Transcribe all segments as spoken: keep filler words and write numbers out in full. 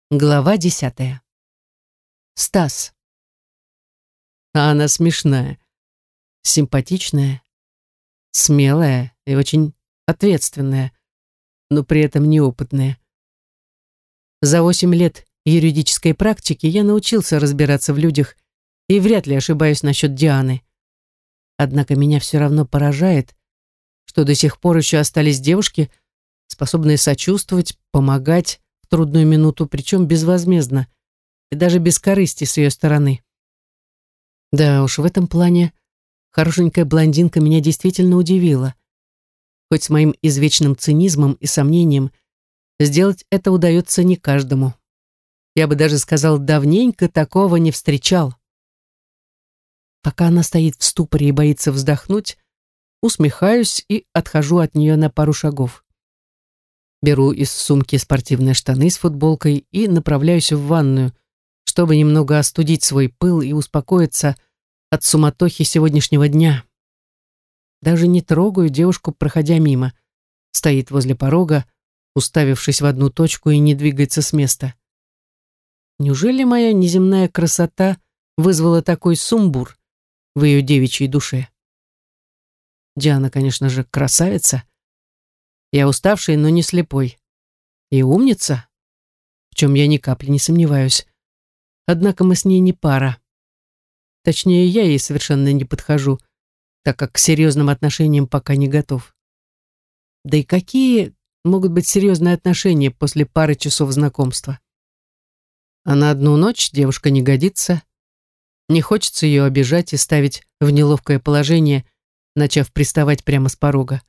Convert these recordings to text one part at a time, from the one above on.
Глава десятая. Стас. А она смешная, симпатичная, смелая и очень ответственная, но при этом неопытная. За восемь лет юридической практики я научился разбираться в людях и вряд ли ошибаюсь насчет Дианы. Однако меня все равно поражает, что до сих пор еще остались девушки, способные сочувствовать, помогать в трудную минуту, причем безвозмездно и даже без корысти с ее стороны. Да уж, в этом плане хорошенькая блондинка меня действительно удивила. Хоть с моим извечным цинизмом и сомнением, сделать это удается не каждому. Я бы даже сказал, давненько такого не встречал. Пока она стоит в ступоре и боится вздохнуть, усмехаюсь и отхожу от нее на пару шагов. Беру из сумки спортивные штаны с футболкой и направляюсь в ванную, чтобы немного остудить свой пыл и успокоиться от суматохи сегодняшнего дня. Даже не трогаю девушку, проходя мимо. Стоит возле порога, уставившись в одну точку и не двигается с места. Неужели моя неземная красота вызвала такой сумбур в ее девичьей душе? Диана, конечно же, красавица. Я уставший, но не слепой. И умница, в чем я ни капли не сомневаюсь. Однако мы с ней не пара. Точнее, я ей совершенно не подхожу, так как к серьезным отношениям пока не готов. Да и какие могут быть серьезные отношения после пары часов знакомства? А на одну ночь девушка не годится. Не хочется ее обижать и ставить в неловкое положение, начав приставать прямо с порога.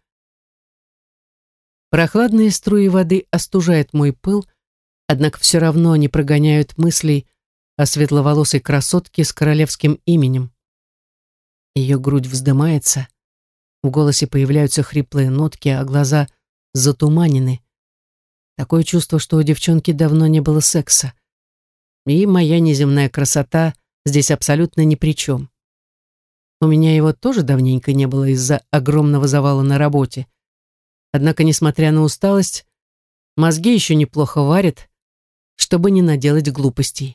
Прохладные струи воды остужают мой пыл, однако все равно не прогоняют мыслей о светловолосой красотке с королевским именем. Ее грудь вздымается, в голосе появляются хриплые нотки, а глаза затуманены. Такое чувство, что у девчонки давно не было секса. И моя неземная красота здесь абсолютно ни при чем. У меня его тоже давненько не было из-за огромного завала на работе. Однако, несмотря на усталость, мозги еще неплохо варят, чтобы не наделать глупостей.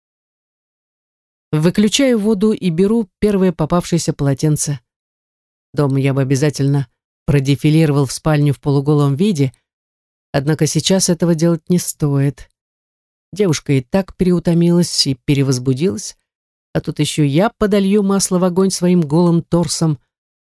Выключаю воду и беру первое попавшееся полотенце. Дома я бы обязательно продефилировал в спальню в полуголом виде, однако сейчас этого делать не стоит. Девушка и так переутомилась и перевозбудилась, а тут еще я подолью масло в огонь своим голым торсом.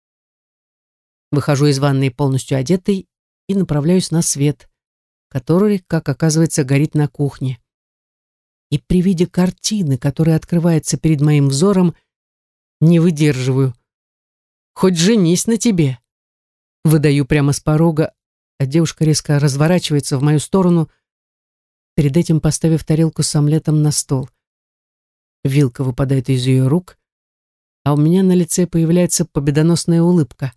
Выхожу из ванной полностью одетый и направляюсь на свет, который, как оказывается, горит на кухне. И при виде картины, которая открывается перед моим взором, не выдерживаю. «Хоть женись на тебе!» Выдаю прямо с порога, а девушка резко разворачивается в мою сторону, перед этим поставив тарелку с омлетом на стол. Вилка выпадает из ее рук, а у меня на лице появляется победоносная улыбка.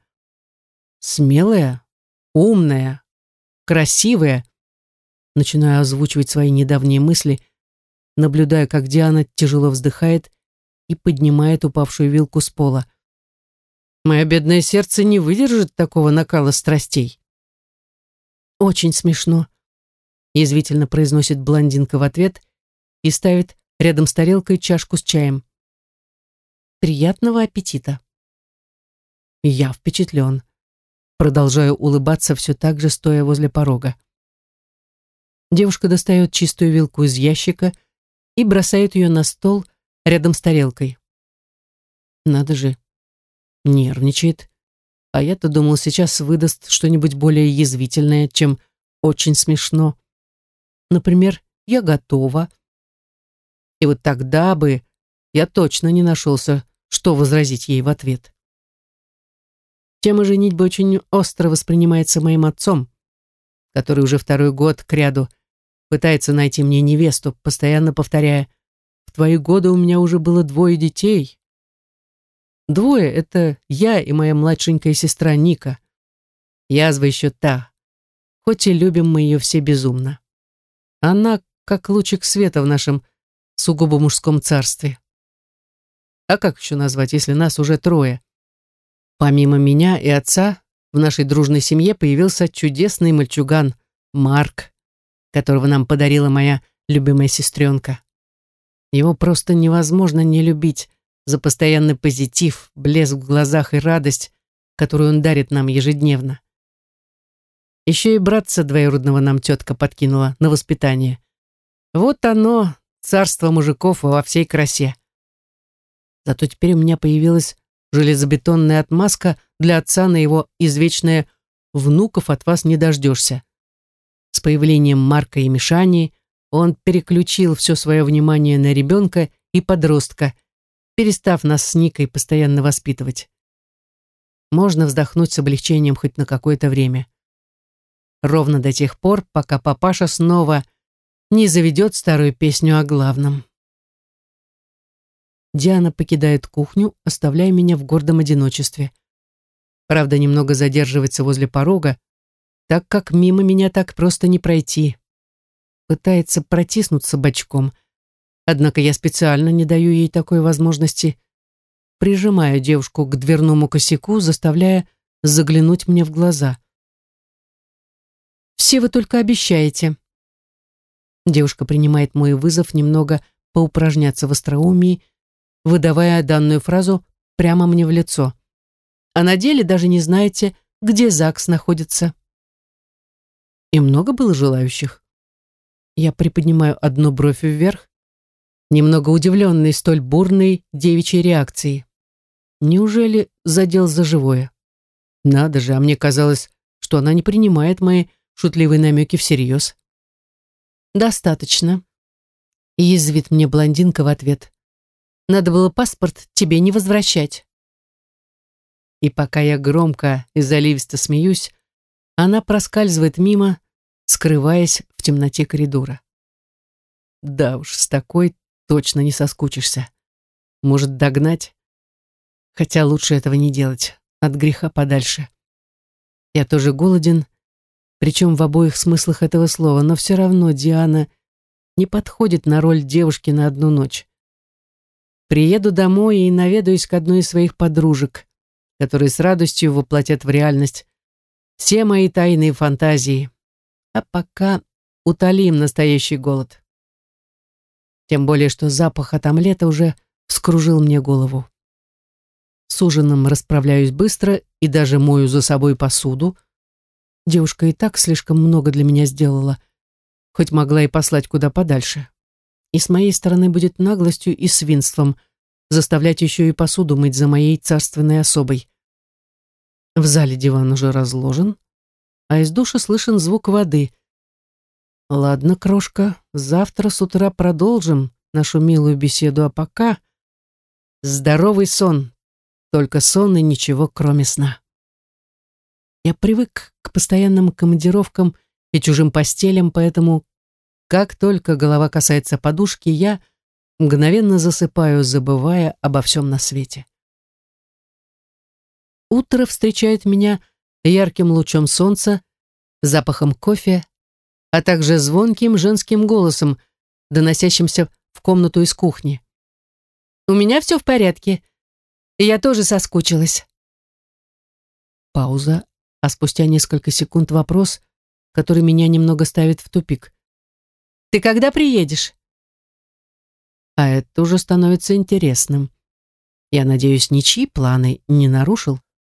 Смелая, умная, красивая. Начинаю озвучивать свои недавние мысли, наблюдая, как Диана тяжело вздыхает и поднимает упавшую вилку с пола. Мое бедное сердце не выдержит такого накала страстей. «Очень смешно», — язвительно произносит блондинка в ответ и ставит рядом с тарелкой чашку с чаем. «Приятного аппетита». Я впечатлен. Продолжаю улыбаться, все так же стоя возле порога. Девушка достает чистую вилку из ящика и бросает ее на стол рядом с тарелкой. Надо же, нервничает. А я-то думал, сейчас выдаст что-нибудь более язвительное, чем очень смешно. Например, «я готова». И вот тогда бы я точно не нашелся, что возразить ей в ответ. Тема женитьбы очень остро воспринимается моим отцом, который уже второй год кряду пытается найти мне невесту, постоянно повторяя: «В твои годы у меня уже было двое детей». Двое — это я и моя младшенькая сестра Ника. Язва еще та, хоть и любим мы ее все безумно. Она как лучик света в нашем сугубо мужском царстве. А как еще назвать, если нас уже трое? Помимо меня и отца, в нашей дружной семье появился чудесный мальчуган Марк, которого нам подарила моя любимая сестренка. Его просто невозможно не любить за постоянный позитив, блеск в глазах и радость, которую он дарит нам ежедневно. Еще и братца двоюродного нам тетка подкинула на воспитание. Вот оно, царство мужиков во всей красе. Зато теперь у меня появилась железобетонная отмазка для отца на его извечное «внуков от вас не дождешься». С появлением Марка и Мишани он переключил все свое внимание на ребенка и подростка, перестав нас с Никой постоянно воспитывать. Можно вздохнуть с облегчением хоть на какое-то время. Ровно до тех пор, пока папаша снова не заведет старую песню о главном. Диана покидает кухню, оставляя меня в гордом одиночестве. Правда, немного задерживается возле порога, так как мимо меня так просто не пройти. Пытается протиснуться бочком, однако я специально не даю ей такой возможности. Прижимаю девушку к дверному косяку, заставляя заглянуть мне в глаза. «Все вы только обещаете». Девушка принимает мой вызов немного поупражняться в остроумии, выдавая данную фразу прямо мне в лицо. А на деле даже не знаете, где ЗАГС находится. И много было желающих. Я приподнимаю одну бровь вверх, немного удивленный столь бурной девичьей реакцией. Неужели задел за живое? Надо же, а мне казалось, что она не принимает мои шутливые намеки всерьез. «Достаточно», — язвит мне блондинка в ответ. «Надо было паспорт тебе не возвращать». И пока я громко и заливисто смеюсь, она проскальзывает мимо, скрываясь в темноте коридора. Да уж, с такой точно не соскучишься. Может, догнать? Хотя лучше этого не делать, от греха подальше. Я тоже голоден, причем в обоих смыслах этого слова, но все равно Диана не подходит на роль девушки на одну ночь. Приеду домой и наведаюсь к одной из своих подружек, которые с радостью воплотят в реальность все мои тайные фантазии. А пока утолим настоящий голод. Тем более, что запах от омлета уже вскружил мне голову. С ужином расправляюсь быстро и даже мою за собой посуду. Девушка и так слишком много для меня сделала, хоть могла и послать куда подальше. И с моей стороны будет наглостью и свинством заставлять еще и посуду мыть за моей царственной особой. В зале диван уже разложен, а из душа слышен звук воды. Ладно, крошка, завтра с утра продолжим нашу милую беседу, а пока здоровый сон, только сон и ничего кроме сна. Я привык к постоянным командировкам и чужим постелям, поэтому, как только голова касается подушки, я мгновенно засыпаю, забывая обо всем на свете. Утро встречает меня ярким лучом солнца, запахом кофе, а также звонким женским голосом, доносящимся в комнату из кухни. «У меня все в порядке, и я тоже соскучилась». Пауза, а спустя несколько секунд вопрос, который меня немного ставит в тупик. «Ты когда приедешь?» А это уже становится интересным. Я надеюсь, ничьи планы не нарушил?